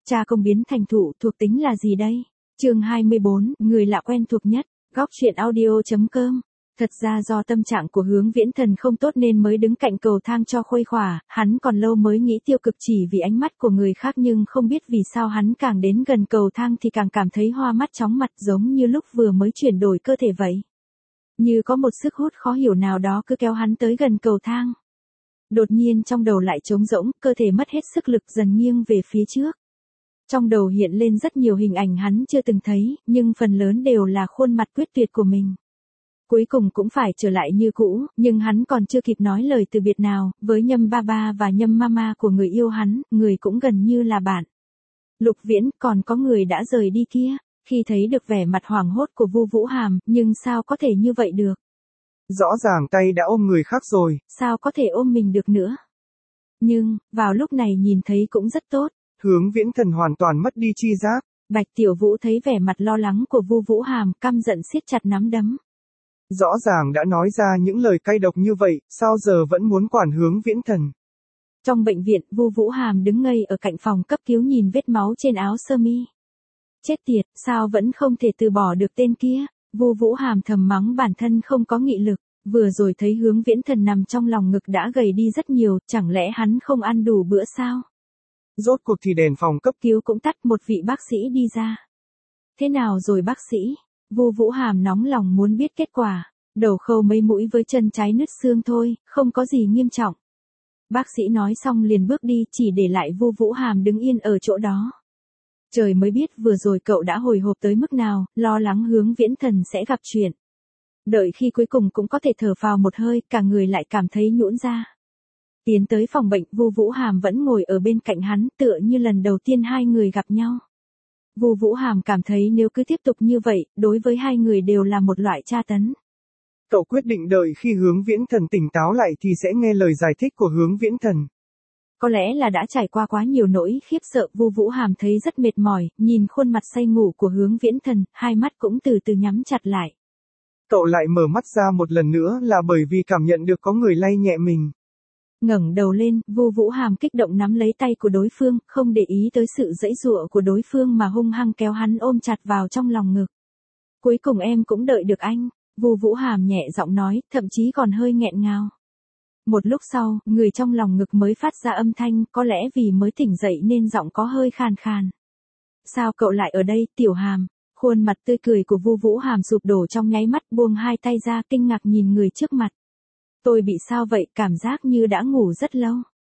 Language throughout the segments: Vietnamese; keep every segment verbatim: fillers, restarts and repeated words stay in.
cha công biến thành thụ thuộc tính là gì đây? Chương hai mươi bốn, người lạ quen thuộc nhất, góc truyện audio.com. Thật ra do tâm trạng của Hướng Viễn Thần không tốt nên mới đứng cạnh cầu thang cho khuây khỏa, hắn còn lâu mới nghĩ tiêu cực chỉ vì ánh mắt của người khác, nhưng không biết vì sao hắn càng đến gần cầu thang thì càng cảm thấy hoa mắt chóng mặt, giống như lúc vừa mới chuyển đổi cơ thể vậy. Như có một sức hút khó hiểu nào đó cứ kéo hắn tới gần cầu thang. Đột nhiên trong đầu lại trống rỗng, cơ thể mất hết sức lực dần nghiêng về phía trước. Trong đầu hiện lên rất nhiều hình ảnh hắn chưa từng thấy, nhưng phần lớn đều là khuôn mặt quyết tuyệt của mình. Cuối cùng cũng phải trở lại như cũ, nhưng hắn còn chưa kịp nói lời từ biệt nào, với Nhâm ba ba và Nhâm mama của người yêu hắn, người cũng gần như là bạn. Lục Viễn, còn có người đã rời đi kia. Khi thấy được vẻ mặt hoảng hốt của Vu Vũ Hàm, nhưng sao có thể như vậy được? Rõ ràng tay đã ôm người khác rồi. Sao có thể ôm mình được nữa? Nhưng, vào lúc này nhìn thấy cũng rất tốt. Hướng Viễn Thần hoàn toàn mất đi chi giác. Bạch Tiểu Vũ thấy vẻ mặt lo lắng của Vu Vũ Hàm, căm giận siết chặt nắm đấm. Rõ ràng đã nói ra những lời cay độc như vậy, sao giờ vẫn muốn quản Hướng Viễn Thần? Trong bệnh viện, Vu Vũ Hàm đứng ngây ở cạnh phòng cấp cứu nhìn vết máu trên áo sơ mi. Chết tiệt, sao vẫn không thể từ bỏ được tên kia? Vu Vũ Hàm thầm mắng bản thân không có nghị lực, vừa rồi thấy Hướng Viễn Thần nằm trong lòng ngực đã gầy đi rất nhiều, chẳng lẽ hắn không ăn đủ bữa sao? Rốt cuộc thì đèn phòng cấp cứu cũng tắt, một vị bác sĩ đi ra. Thế nào rồi bác sĩ? Vu Vũ Hàm nóng lòng muốn biết kết quả. Đầu khâu mấy mũi với chân trái nứt xương thôi, không có gì nghiêm trọng. Bác sĩ nói xong liền bước đi, chỉ để lại Vu Vũ Hàm đứng yên ở chỗ đó. Trời mới biết vừa rồi cậu đã hồi hộp tới mức nào, lo lắng Hướng Viễn Thần sẽ gặp chuyện. Đợi khi cuối cùng cũng có thể thở phào một hơi, cả người lại cảm thấy nhũn ra. Tiến tới phòng bệnh, Vu Vũ Hàm vẫn ngồi ở bên cạnh hắn, tựa như lần đầu tiên hai người gặp nhau. Vu Vũ Hàm cảm thấy nếu cứ tiếp tục như vậy, đối với hai người đều là một loại tra tấn. Cậu quyết định đợi khi Hướng Viễn Thần tỉnh táo lại thì sẽ nghe lời giải thích của Hướng Viễn Thần. Có lẽ là đã trải qua quá nhiều nỗi khiếp sợ, Vu Vũ Hàm thấy rất mệt mỏi, nhìn khuôn mặt say ngủ của Hướng Viễn Thần, hai mắt cũng từ từ nhắm chặt lại. Cậu lại mở mắt ra một lần nữa là bởi vì cảm nhận được có người lay nhẹ mình. Ngẩng đầu lên, Vu Vũ Hàm kích động nắm lấy tay của đối phương, không để ý tới sự giãy giụa của đối phương mà hung hăng kéo hắn ôm chặt vào trong lòng ngực. Cuối cùng em cũng đợi được anh, Vu Vũ Hàm nhẹ giọng nói, thậm chí còn hơi nghẹn ngào. Một lúc sau, người trong lòng ngực mới phát ra âm thanh, có lẽ vì mới tỉnh dậy nên giọng có hơi khàn khàn. Sao cậu lại ở đây, Tiểu Hàm? Khuôn mặt tươi cười của Vu Vũ Hàm sụp đổ trong nháy mắt, buông hai tay ra kinh ngạc nhìn người trước mặt. Tôi bị sao vậy, cảm giác như đã ngủ rất lâu.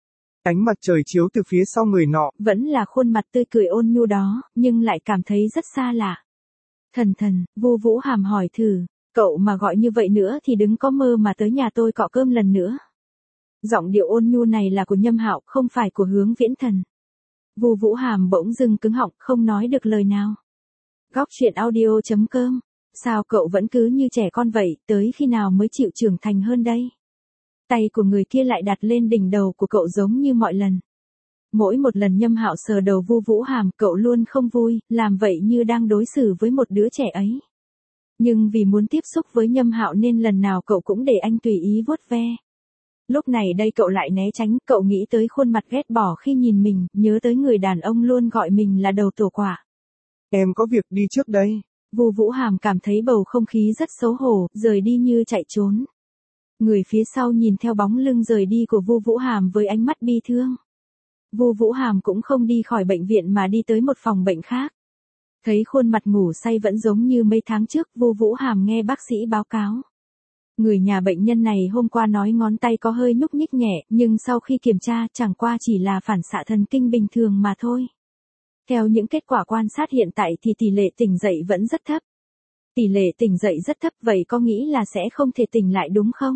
Ánh mặt trời chiếu từ phía sau người nọ. Vẫn là khuôn mặt tươi cười ôn nhu đó, nhưng lại cảm thấy rất xa lạ. Thần thần, Vu Vũ Hàm hỏi thử, cậu mà gọi như vậy nữa thì đừng có mơ mà tới nhà tôi cọ cơm lần nữa. Giọng điệu ôn nhu này là của Nhâm Hạo, không phải của Hướng Viễn Thần. Vu Vũ Hàm bỗng dưng cứng họng, không nói được lời nào. Góc truyện audio.com. Sao cậu vẫn cứ như trẻ con vậy, tới khi nào mới chịu trưởng thành hơn đây? Tay của người kia lại đặt lên đỉnh đầu của cậu giống như mọi lần. Mỗi một lần Nhâm Hạo sờ đầu Vu Vũ Hàm, cậu luôn không vui, làm vậy như đang đối xử với một đứa trẻ ấy. Nhưng vì muốn tiếp xúc với Nhâm Hạo nên lần nào cậu cũng để anh tùy ý vuốt ve. Lúc này đây cậu lại né tránh, cậu nghĩ tới khuôn mặt ghét bỏ khi nhìn mình, nhớ tới người đàn ông luôn gọi mình là đầu tổ quả. Em có việc đi trước đây. Vu Vũ Hàm cảm thấy bầu không khí rất xấu hổ, rời đi như chạy trốn. Người phía sau nhìn theo bóng lưng rời đi của Vu Vũ Hàm với ánh mắt bi thương. Vu Vũ Hàm cũng không đi khỏi bệnh viện mà đi tới một phòng bệnh khác. Thấy khuôn mặt ngủ say vẫn giống như mấy tháng trước, Vu Vũ Hàm nghe bác sĩ báo cáo. Người nhà bệnh nhân này hôm qua nói ngón tay có hơi nhúc nhích nhẹ, nhưng sau khi kiểm tra chẳng qua chỉ là phản xạ thần kinh bình thường mà thôi. Theo những kết quả quan sát hiện tại thì tỷ lệ tỉnh dậy vẫn rất thấp. Tỷ lệ tỉnh dậy rất thấp, vậy có nghĩ là sẽ không thể tỉnh lại đúng không?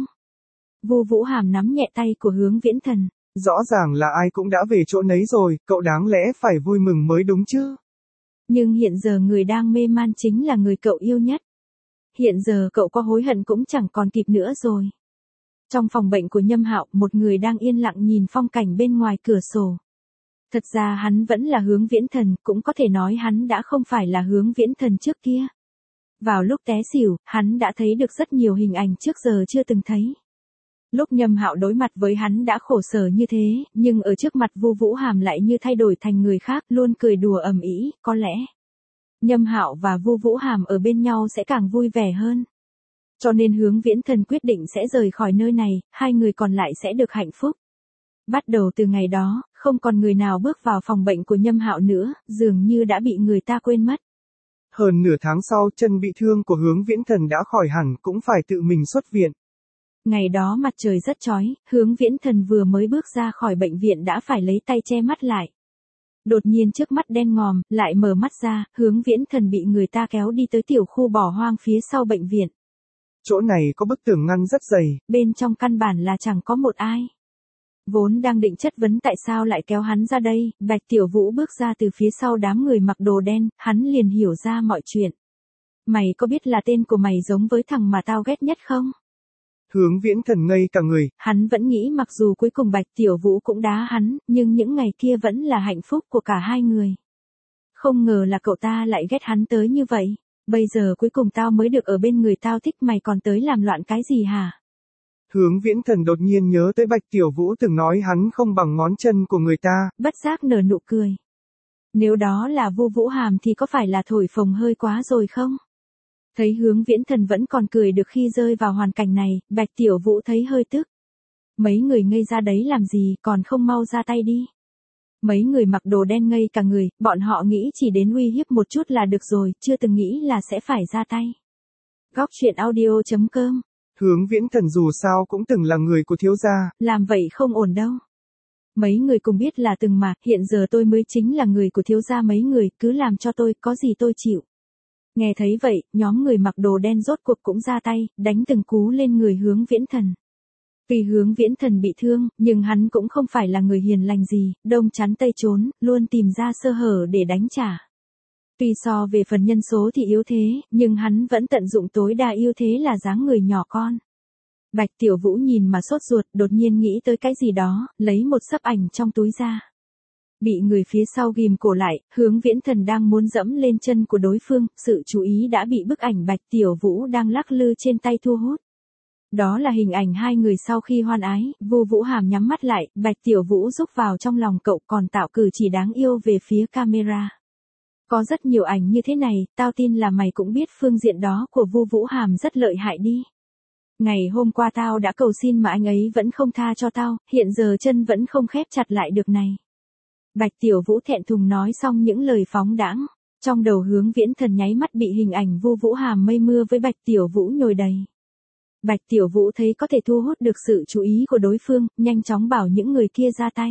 Vu Vũ Hàm nắm nhẹ tay của Hướng Viễn Thần. Rõ ràng là ai cũng đã về chỗ nấy rồi, cậu đáng lẽ phải vui mừng mới đúng chứ. Nhưng hiện giờ người đang mê man chính là người cậu yêu nhất. Hiện giờ cậu có hối hận cũng chẳng còn kịp nữa rồi. Trong phòng bệnh của Nhâm Hạo, một người đang yên lặng nhìn phong cảnh bên ngoài cửa sổ. Thật ra hắn vẫn là Hướng Viễn Thần, cũng có thể nói hắn đã không phải là Hướng Viễn Thần trước kia. Vào lúc té xỉu, hắn đã thấy được rất nhiều hình ảnh trước giờ chưa từng thấy. Lúc Nhâm Hạo đối mặt với hắn đã khổ sở như thế, nhưng ở trước mặt Vu Vũ Hàm lại như thay đổi thành người khác, luôn cười đùa ầm ĩ, có lẽ Nhâm Hạo và Vu Vũ Hàm ở bên nhau sẽ càng vui vẻ hơn. Cho nên Hướng Viễn Thần quyết định sẽ rời khỏi nơi này, hai người còn lại sẽ được hạnh phúc. Bắt đầu từ ngày đó, không còn người nào bước vào phòng bệnh của Nhâm Hạo nữa, dường như đã bị người ta quên mất. Hơn nửa tháng sau, chân bị thương của Hướng Viễn Thần đã khỏi hẳn, cũng phải tự mình xuất viện. Ngày đó mặt trời rất chói, Hướng Viễn Thần vừa mới bước ra khỏi bệnh viện đã phải lấy tay che mắt lại. Đột nhiên trước mắt đen ngòm, lại mở mắt ra, Hướng Viễn Thần bị người ta kéo đi tới tiểu khu bỏ hoang phía sau bệnh viện. Chỗ này có bức tường ngăn rất dày. Bên trong căn bản là chẳng có một ai. Vốn đang định chất vấn tại sao lại kéo hắn ra đây, Bạch Tiểu Vũ bước ra từ phía sau đám người mặc đồ đen, hắn liền hiểu ra mọi chuyện. Mày có biết là tên của mày giống với thằng mà tao ghét nhất không? Hướng Viễn Thần ngây cả người. Hắn vẫn nghĩ mặc dù cuối cùng Bạch Tiểu Vũ cũng đá hắn, nhưng những ngày kia vẫn là hạnh phúc của cả hai người. Không ngờ là cậu ta lại ghét hắn tới như vậy. Bây giờ cuối cùng tao mới được ở bên người tao thích, mày còn tới làm loạn cái gì hả? Hướng Viễn Thần đột nhiên nhớ tới Bạch Tiểu Vũ từng nói hắn không bằng ngón chân của người ta. Bất giác nở nụ cười. Nếu đó là Vu Vũ Hàm thì có phải là thổi phồng hơi quá rồi không? Thấy Hướng Viễn Thần vẫn còn cười được khi rơi vào hoàn cảnh này, Bạch Tiểu Vũ thấy hơi tức. Mấy người ngây ra đấy làm gì, còn không mau ra tay đi. Mấy người mặc đồ đen ngây cả người, bọn họ nghĩ chỉ đến uy hiếp một chút là được rồi, chưa từng nghĩ là sẽ phải ra tay. Góc truyện audio chấm com. Hướng Viễn Thần dù sao cũng từng là người của thiếu gia. Làm vậy không ổn đâu. Mấy người cùng biết là từng mà, hiện giờ tôi mới chính là người của thiếu gia mấy người, cứ làm cho tôi, có gì tôi chịu. Nghe thấy vậy, nhóm người mặc đồ đen rốt cuộc cũng ra tay, đánh từng cú lên người Hướng Viễn Thần. Vì Hướng Viễn Thần bị thương, nhưng hắn cũng không phải là người hiền lành gì, đông chắn tây trốn, luôn tìm ra sơ hở để đánh trả. Tuy so về phần nhân số thì yếu thế, nhưng hắn vẫn tận dụng tối đa ưu thế là dáng người nhỏ con. Bạch Tiểu Vũ nhìn mà sốt ruột, đột nhiên nghĩ tới cái gì đó, lấy một xấp ảnh trong túi ra. Bị người phía sau ghim cổ lại, Hướng Viễn Thần đang muốn dẫm lên chân của đối phương, sự chú ý đã bị bức ảnh Bạch Tiểu Vũ đang lắc lư trên tay thu hút. Đó là hình ảnh hai người sau khi hoan ái, Vu Vũ Hàm nhắm mắt lại, Bạch Tiểu Vũ rúc vào trong lòng cậu còn tạo cử chỉ đáng yêu về phía camera. Có rất nhiều ảnh như thế này, tao tin là mày cũng biết phương diện đó của Vu Vũ Hàm rất lợi hại đi. Ngày hôm qua tao đã cầu xin mà anh ấy vẫn không tha cho tao, hiện giờ chân vẫn không khép chặt lại được này. Bạch Tiểu Vũ thẹn thùng nói xong những lời phóng đãng, trong đầu Hướng Viễn Thần nháy mắt bị hình ảnh Vu Vũ Hàm mây mưa với Bạch Tiểu Vũ nhồi đầy. Bạch Tiểu Vũ thấy có thể thu hút được sự chú ý của đối phương, nhanh chóng bảo những người kia ra tay.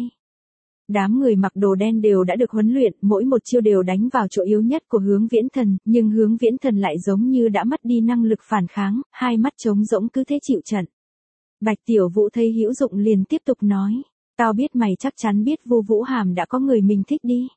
Đám người mặc đồ đen đều đã được huấn luyện, mỗi một chiêu đều đánh vào chỗ yếu nhất của Hướng Viễn Thần, nhưng Hướng Viễn Thần lại giống như đã mất đi năng lực phản kháng, hai mắt trống rỗng cứ thế chịu trận. Bạch Tiểu Vũ thấy hữu dụng liền tiếp tục nói, tao biết mày chắc chắn biết Vu Vũ Hàm đã có người mình thích đi.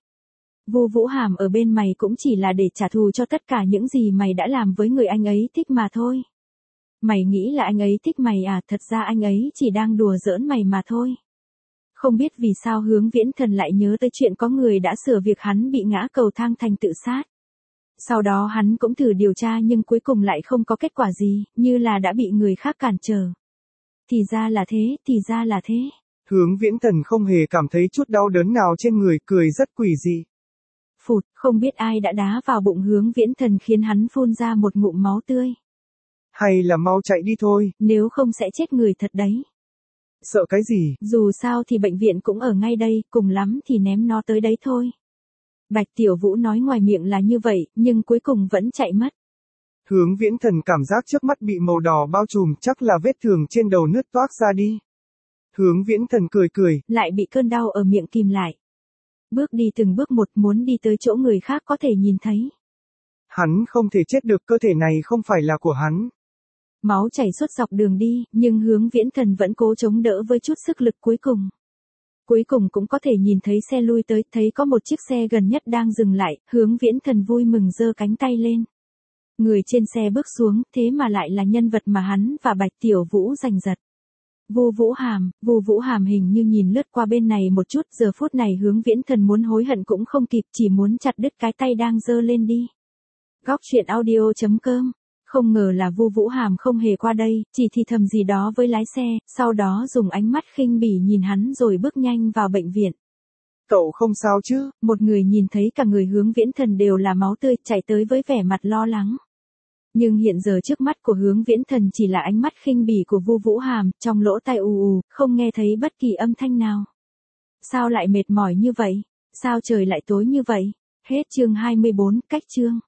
Vu Vũ Hàm ở bên mày cũng chỉ là để trả thù cho tất cả những gì mày đã làm với người anh ấy thích mà thôi. Mày nghĩ là anh ấy thích mày à, thật ra anh ấy chỉ đang đùa giỡn mày mà thôi. Không biết vì sao Hướng Viễn Thần lại nhớ tới chuyện có người đã sửa việc hắn bị ngã cầu thang thành tự sát. Sau đó hắn cũng thử điều tra nhưng cuối cùng lại không có kết quả gì, như là đã bị người khác cản trở. Thì ra là thế, thì ra là thế. Hướng Viễn Thần không hề cảm thấy chút đau đớn nào trên người, cười rất quỷ dị. Phụt, không biết ai đã đá vào bụng Hướng Viễn Thần khiến hắn phun ra một ngụm máu tươi. Hay là mau chạy đi thôi. Nếu không sẽ chết người thật đấy. Sợ cái gì? Dù sao thì bệnh viện cũng ở ngay đây, cùng lắm thì ném nó tới đấy thôi. Bạch Tiểu Vũ nói ngoài miệng là như vậy, nhưng cuối cùng vẫn chạy mất. Hướng Viễn Thần cảm giác trước mắt bị màu đỏ bao trùm, chắc là vết thương trên đầu nứt toác ra đi. Hướng Viễn Thần cười cười, lại bị cơn đau ở miệng kìm lại. Bước đi từng bước một, muốn đi tới chỗ người khác có thể nhìn thấy. Hắn không thể chết được, cơ thể này không phải là của hắn. Máu chảy suốt dọc đường đi, nhưng Hướng Viễn Thần vẫn cố chống đỡ với chút sức lực cuối cùng. Cuối cùng cũng có thể nhìn thấy xe lui tới, thấy có một chiếc xe gần nhất đang dừng lại, Hướng Viễn Thần vui mừng giơ cánh tay lên. Người trên xe bước xuống, thế mà lại là nhân vật mà hắn và Bạch Tiểu Vũ giành giật. Vu Vũ Hàm, Vu Vũ Hàm hình như nhìn lướt qua bên này một chút, giờ phút này Hướng Viễn Thần muốn hối hận cũng không kịp, chỉ muốn chặt đứt cái tay đang giơ lên đi. Góc truyện audio chấm com Không ngờ là Vu Vũ Hàm không hề qua đây, chỉ thì thầm gì đó với lái xe, sau đó dùng ánh mắt khinh bỉ nhìn hắn rồi bước nhanh vào bệnh viện. Cậu không sao chứ? Một người nhìn thấy cả người Hướng Viễn Thần đều là máu tươi, chạy tới với vẻ mặt lo lắng. Nhưng hiện giờ trước mắt của Hướng Viễn Thần chỉ là ánh mắt khinh bỉ của Vu Vũ Hàm, trong lỗ tai ù ù, không nghe thấy bất kỳ âm thanh nào. Sao lại mệt mỏi như vậy? Sao trời lại tối như vậy? Hết chương hai mươi bốn, cách chương.